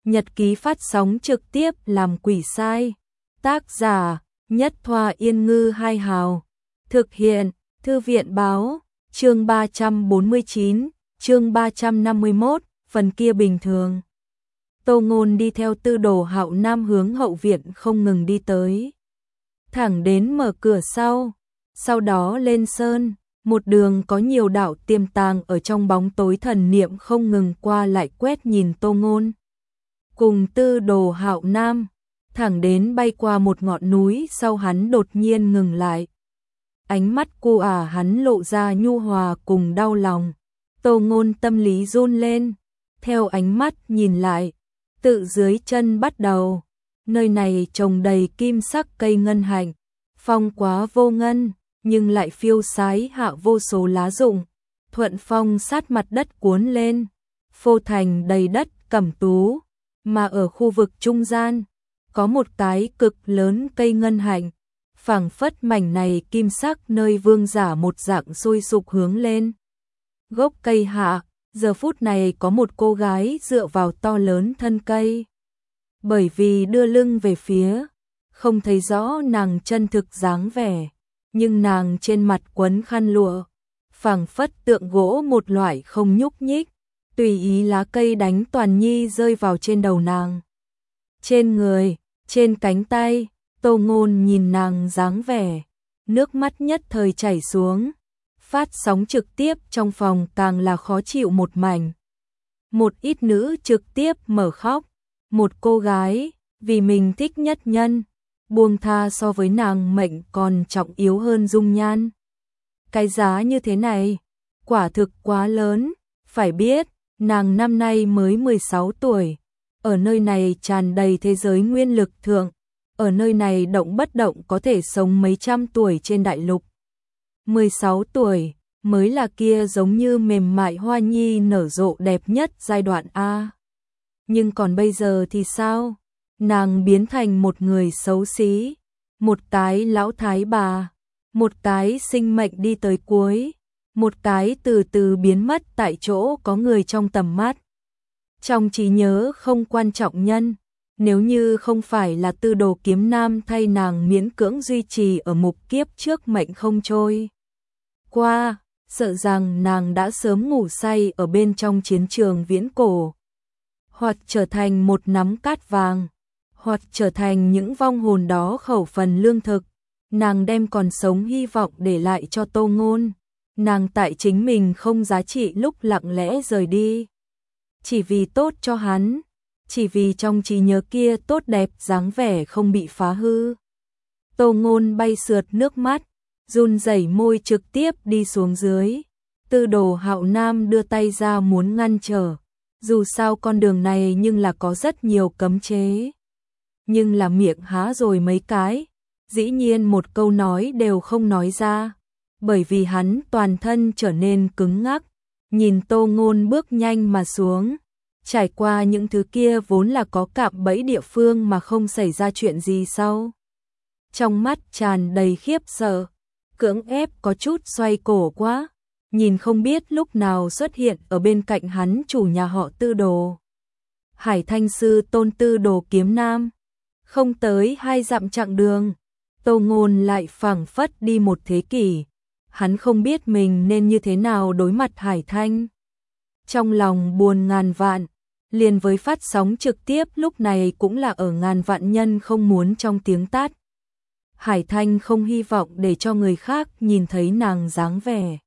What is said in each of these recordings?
Nhật ký phát sóng trực tiếp làm quỷ sai. Tác giả: Nhất Thoa Yên Ngư Hai Hào. Thực hiện: Thư viện báo. Chương 349, chương 351, phần kia bình thường. Tô Ngôn đi theo Tư Đồ Hạo Nam hướng hậu viện không ngừng đi tới. Thẳng đến mở cửa sau đó lên sơn, một đường có nhiều đạo tiềm tàng ở trong bóng tối thần niệm không ngừng qua lại quét nhìn Tô Ngôn. Cùng Tư Đồ Hạo Nam, thẳng đến bay qua một ngọn núi sau hắn đột nhiên ngừng lại. Ánh mắt cô hắn lộ ra nhu hòa cùng đau lòng. Tô Ngôn tâm lý run lên, theo ánh mắt nhìn lại, tự dưới chân bắt đầu. Nơi này trồng đầy kim sắc cây ngân hạnh, phong quá vô ngân, nhưng lại phiêu sái hạ vô số lá rụng, thuận phong sát mặt đất cuốn lên, phô thành đầy đất cẩm tú, mà ở khu vực trung gian, có một cái cực lớn cây ngân hạnh, phảng phất mảnh này kim sắc nơi vương giả một dạng sôi sục hướng lên. Gốc cây hạ, giờ phút này có một cô gái dựa vào to lớn thân cây. Bởi vì đưa lưng về phía, không thấy rõ nàng chân thực dáng vẻ, nhưng nàng trên mặt quấn khăn lụa, phảng phất tượng gỗ một loại không nhúc nhích, tùy ý lá cây đánh toàn nhi rơi vào trên đầu nàng. Trên người, trên cánh tay, Tô Ngôn nhìn nàng dáng vẻ, nước mắt nhất thời chảy xuống. Phát sóng trực tiếp trong phòng càng là khó chịu một mảnh. Một ít nữ trực tiếp mở khóc, một cô gái vì mình thích nhất nhân, buông tha so với nàng mệnh còn trọng yếu hơn dung nhan. Cái giá như thế này, quả thực quá lớn, phải biết, nàng năm nay mới 16 tuổi, ở nơi này tràn đầy thế giới nguyên lực thượng, ở nơi này động bất động có thể sống mấy trăm tuổi trên đại lục. 16 tuổi mới là kia giống như mềm mại hoa nhi nở rộ đẹp nhất giai đoạn A. Nhưng còn bây giờ thì sao? Nàng biến thành một người xấu xí, một cái lão thái bà, một cái sinh mệnh đi tới cuối, một cái từ từ biến mất tại chỗ có người trong tầm mắt. Trong trí nhớ không quan trọng nhân, nếu như không phải là Tư Đồ Kiếm Nam thay nàng miễn cưỡng duy trì ở mục kiếp trước mệnh không trôi qua, sợ rằng nàng đã sớm ngủ say ở bên trong chiến trường viễn cổ, hoặc trở thành một nắm cát vàng, hoặc trở thành những vong hồn đó khẩu phần lương thực. Nàng đem còn sống hy vọng để lại cho Tô Ngôn, nàng tại chính mình không giá trị lúc lặng lẽ rời đi, chỉ vì tốt cho hắn, chỉ vì trong trí nhớ kia tốt đẹp dáng vẻ không bị phá hư. Tô Ngôn bay sượt nước mắt, run rẩy môi trực tiếp đi xuống dưới. Tư Đồ Hạo Nam đưa tay ra muốn ngăn trở, dù sao con đường này nhưng là có rất nhiều cấm chế. Nhưng là miệng há rồi mấy cái, dĩ nhiên một câu nói đều không nói ra, bởi vì hắn toàn thân trở nên cứng ngắc, nhìn Tô Ngôn bước nhanh mà xuống, trải qua những thứ kia vốn là có cạm bẫy địa phương mà không xảy ra chuyện gì sau. Trong mắt tràn đầy khiếp sợ, cưỡng ép có chút xoay cổ quá, nhìn không biết lúc nào xuất hiện ở bên cạnh hắn chủ nhà họ Tư Đồ. Hải Thanh sư tôn Tư Đồ Kiếm Nam, không tới 2 dặm chặng đường, Tô Ngôn lại phảng phất đi một thế kỷ, hắn không biết mình nên như thế nào đối mặt Hải Thanh. Trong lòng buồn ngàn vạn, liền với phát sóng trực tiếp lúc này cũng là ở ngàn vạn nhân không muốn trong tiếng tát. Hải Thanh không hy vọng để cho người khác nhìn thấy nàng dáng vẻ.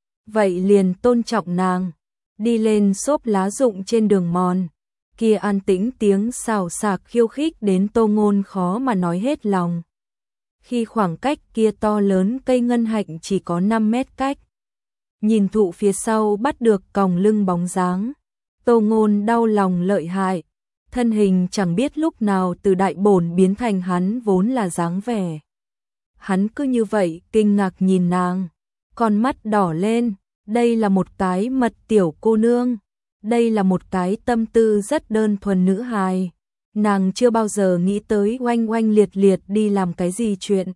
Vậy liền tôn trọng nàng, đi lên xốp lá rụng trên đường mòn, kia an tĩnh tiếng xào xạc khiêu khích đến Tô Ngôn khó mà nói hết lòng. Khi khoảng cách kia to lớn cây ngân hạnh chỉ có 5 mét cách, nhìn thụ phía sau bắt được còng lưng bóng dáng, Tô Ngôn đau lòng lợi hại, thân hình chẳng biết lúc nào từ đại bổn biến thành hắn vốn là dáng vẻ. Hắn cứ như vậy kinh ngạc nhìn nàng, con mắt đỏ lên, đây là một cái mật tiểu cô nương, đây là một cái tâm tư rất đơn thuần nữ hài, nàng chưa bao giờ nghĩ tới oanh oanh liệt liệt đi làm cái gì chuyện.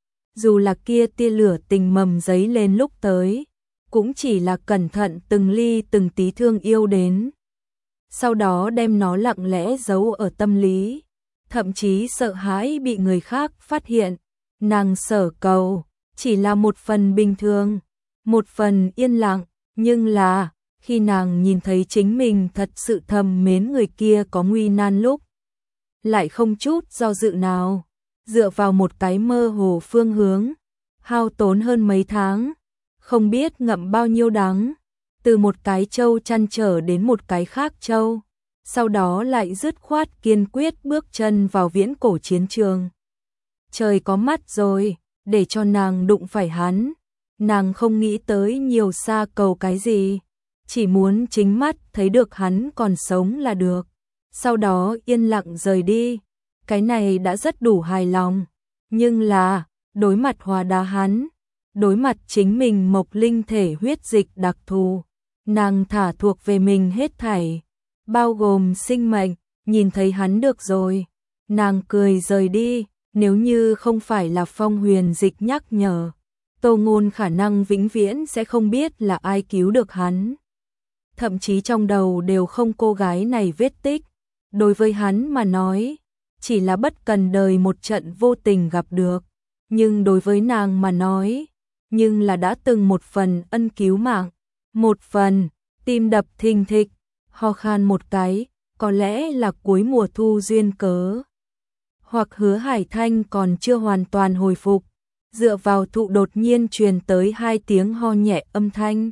Dù là kia tia lửa tình mầm giấy lên lúc tới, cũng chỉ là cẩn thận từng ly từng tí thương yêu đến. sau đó đem nó lặng lẽ giấu ở tâm lý, thậm chí sợ hãi bị người khác phát hiện. Nàng sở cầu chỉ là một phần bình thường, một phần yên lặng, nhưng là khi nàng nhìn thấy chính mình thật sự thầm mến người kia có nguy nan lúc, lại không chút do dự nào, dựa vào một cái mơ hồ phương hướng, hao tốn hơn mấy tháng, không biết ngậm bao nhiêu đắng, từ một cái châu chăn trở đến một cái khác châu, sau đó lại dứt khoát kiên quyết bước chân vào viễn cổ chiến trường. Trời có mắt rồi, để cho nàng đụng phải hắn, nàng không nghĩ tới nhiều xa cầu cái gì, chỉ muốn chính mắt thấy được hắn còn sống là được, sau đó yên lặng rời đi, cái này đã rất đủ hài lòng, nhưng là, đối mặt Hòa Đá hắn, đối mặt chính mình mộc linh thể huyết dịch đặc thù, nàng thả thuộc về mình hết thảy, bao gồm sinh mệnh, nhìn thấy hắn được rồi, nàng cười rời đi, nếu như không phải là Phong Huyền Dịch nhắc nhở, Tô Ngôn khả năng vĩnh viễn sẽ không biết là ai cứu được hắn. Thậm chí trong đầu đều không cô gái này vết tích, đối với hắn mà nói, chỉ là bất cần đời một trận vô tình gặp được, nhưng đối với nàng mà nói, nhưng là đã từng một phần ân cứu mạng, một phần, tim đập thình thịch, ho khan một cái, có lẽ là cuối mùa thu duyên cớ. Hoặc Hứa Hải Thanh còn chưa hoàn toàn hồi phục, dựa vào thụ đột nhiên truyền tới 2 tiếng ho nhẹ âm thanh.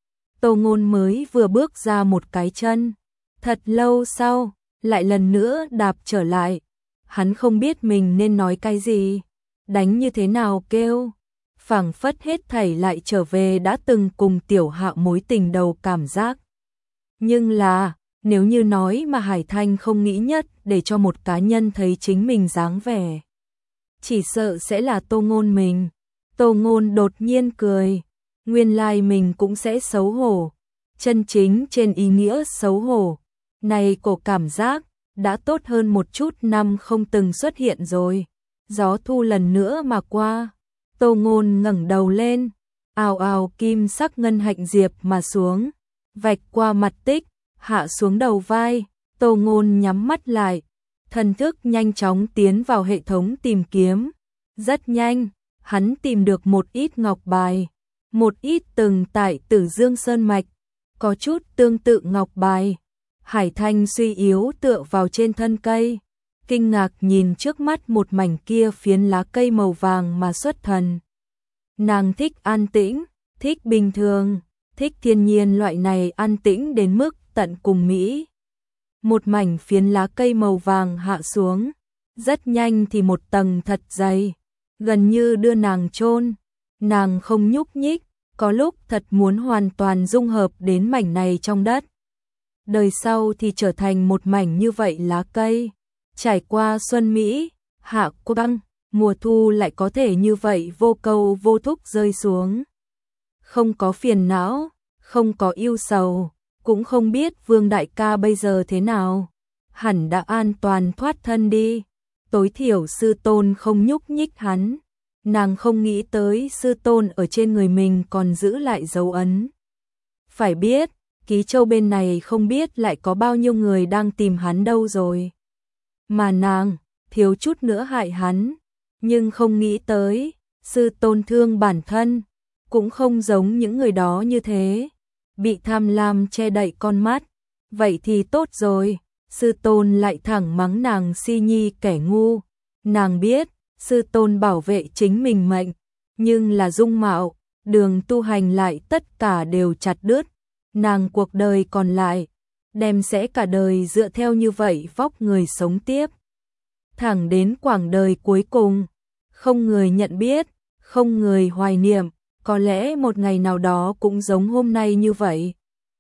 Tô Ngôn mới vừa bước ra một cái chân, thật lâu sau, lại lần nữa đạp trở lại. Hắn không biết mình nên nói cái gì, đánh như thế nào kêu, phảng phất hết thảy lại trở về đã từng cùng Tiểu Hạo mối tình đầu cảm giác. Nhưng là, nếu như nói mà Hải Thanh không nghĩ nhất để cho một cá nhân thấy chính mình dáng vẻ, chỉ sợ sẽ là Tô Ngôn mình. Tô Ngôn đột nhiên cười, nguyên lai mình cũng sẽ xấu hổ, chân chính trên ý nghĩa xấu hổ. Này cổ cảm giác, đã tốt hơn một chút năm không từng xuất hiện rồi. Gió thu lần nữa mà qua, Tô Ngôn ngẩng đầu lên, ào ào kim sắc ngân hạnh diệp mà xuống, vạch qua mặt tích, hạ xuống đầu vai. Tô Ngôn nhắm mắt lại, thần thức nhanh chóng tiến vào hệ thống tìm kiếm. Rất nhanh, hắn tìm được một ít ngọc bài, một ít từng tại Tử Dương Sơn Mạch, có chút tương tự ngọc bài. Hải Thanh suy yếu tựa vào trên thân cây, kinh ngạc nhìn trước mắt một mảnh kia phiến lá cây màu vàng mà xuất thần. Nàng thích an tĩnh, thích bình thường, thích thiên nhiên loại này an tĩnh đến mức tận cùng mỹ. Một mảnh phiến lá cây màu vàng hạ xuống, rất nhanh thì một tầng thật dày, gần như đưa nàng chôn. Nàng không nhúc nhích, có lúc thật muốn hoàn toàn dung hợp đến mảnh này trong đất. Đời sau thì trở thành một mảnh như vậy lá cây, trải qua xuân mỹ, hạ quang, mùa thu lại có thể như vậy vô câu vô thúc rơi xuống. Không có phiền não, không có ưu sầu, cũng không biết Vương đại ca bây giờ thế nào, hẳn đã an toàn thoát thân đi. Tối thiểu sư tôn không nhúc nhích hắn, nàng không nghĩ tới sư tôn ở trên người mình còn giữ lại dấu ấn. Phải biết, Ký Châu bên này không biết lại có bao nhiêu người đang tìm hắn đâu rồi. Mà nàng, thiếu chút nữa hại hắn, nhưng không nghĩ tới, sư tôn thương bản thân, cũng không giống những người đó như thế, bị tham lam che đậy con mắt. Vậy thì tốt rồi, sư tôn lại thẳng mắng nàng si nhi kẻ ngu. Nàng biết, sư tôn bảo vệ chính mình mệnh, nhưng là dung mạo, đường tu hành lại tất cả đều chặt đứt. Nàng cuộc đời còn lại, đem sẽ cả đời dựa theo như vậy vóc người sống tiếp. Thẳng đến quãng đời cuối cùng, không người nhận biết, không người hoài niệm, có lẽ một ngày nào đó cũng giống hôm nay như vậy.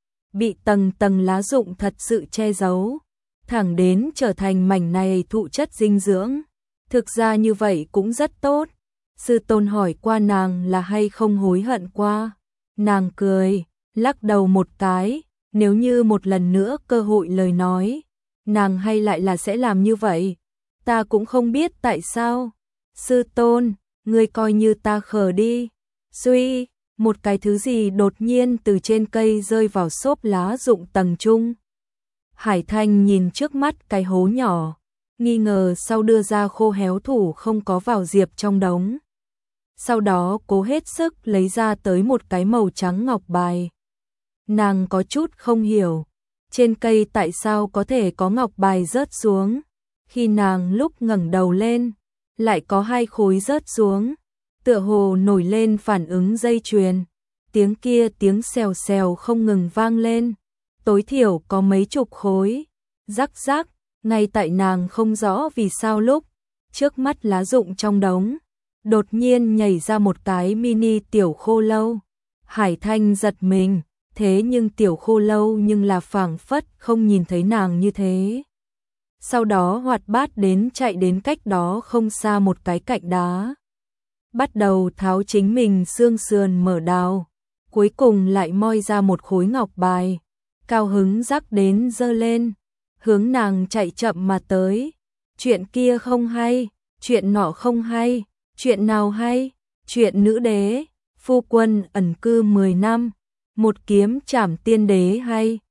Bị tầng tầng lá rụng thật sự che giấu, thẳng đến trở thành mảnh này thụ chất dinh dưỡng. Thực ra như vậy cũng rất tốt. Sư tôn hỏi qua nàng là hay không hối hận qua. Nàng cười, lắc đầu một cái, nếu như một lần nữa cơ hội lời nói, nàng hay lại là sẽ làm như vậy. Ta cũng không biết tại sao. Sư tôn, ngươi coi như ta khờ đi. Suy, một cái thứ gì đột nhiên từ trên cây rơi vào xốp lá rụng tầng trung. Hải Thanh nhìn trước mắt cái hố nhỏ, nghi ngờ sau đưa ra khô héo thủ không có vào diệp trong đống. Sau đó cố hết sức lấy ra tới một cái màu trắng ngọc bài. Nàng có chút không hiểu, trên cây tại sao có thể có ngọc bài rớt xuống. Khi nàng lúc ngẩng đầu lên, lại có 2 khối rớt xuống, tựa hồ nổi lên phản ứng dây chuyền. Tiếng kia tiếng xèo xèo không ngừng vang lên, tối thiểu có mấy chục khối. Rắc rắc, ngay tại nàng không rõ vì sao lúc trước mắt lá rụng trong đống, đột nhiên nhảy ra một cái mini tiểu khô lâu. Hải Thanh giật mình, thế nhưng tiểu khô lâu nhưng là phảng phất không nhìn thấy nàng như thế. Sau đó hoạt bát đến chạy đến cách đó không xa một cái cạnh đá. Bắt đầu tháo chính mình xương sườn mở đào, cuối cùng lại moi ra một khối ngọc bài. Cao hứng rắc đến giơ lên, hướng nàng chạy chậm mà tới. Chuyện kia không hay, chuyện nọ không hay, chuyện nào hay, chuyện nữ đế, phu quân ẩn cư 10 năm, một kiếm trảm tiên đế hay.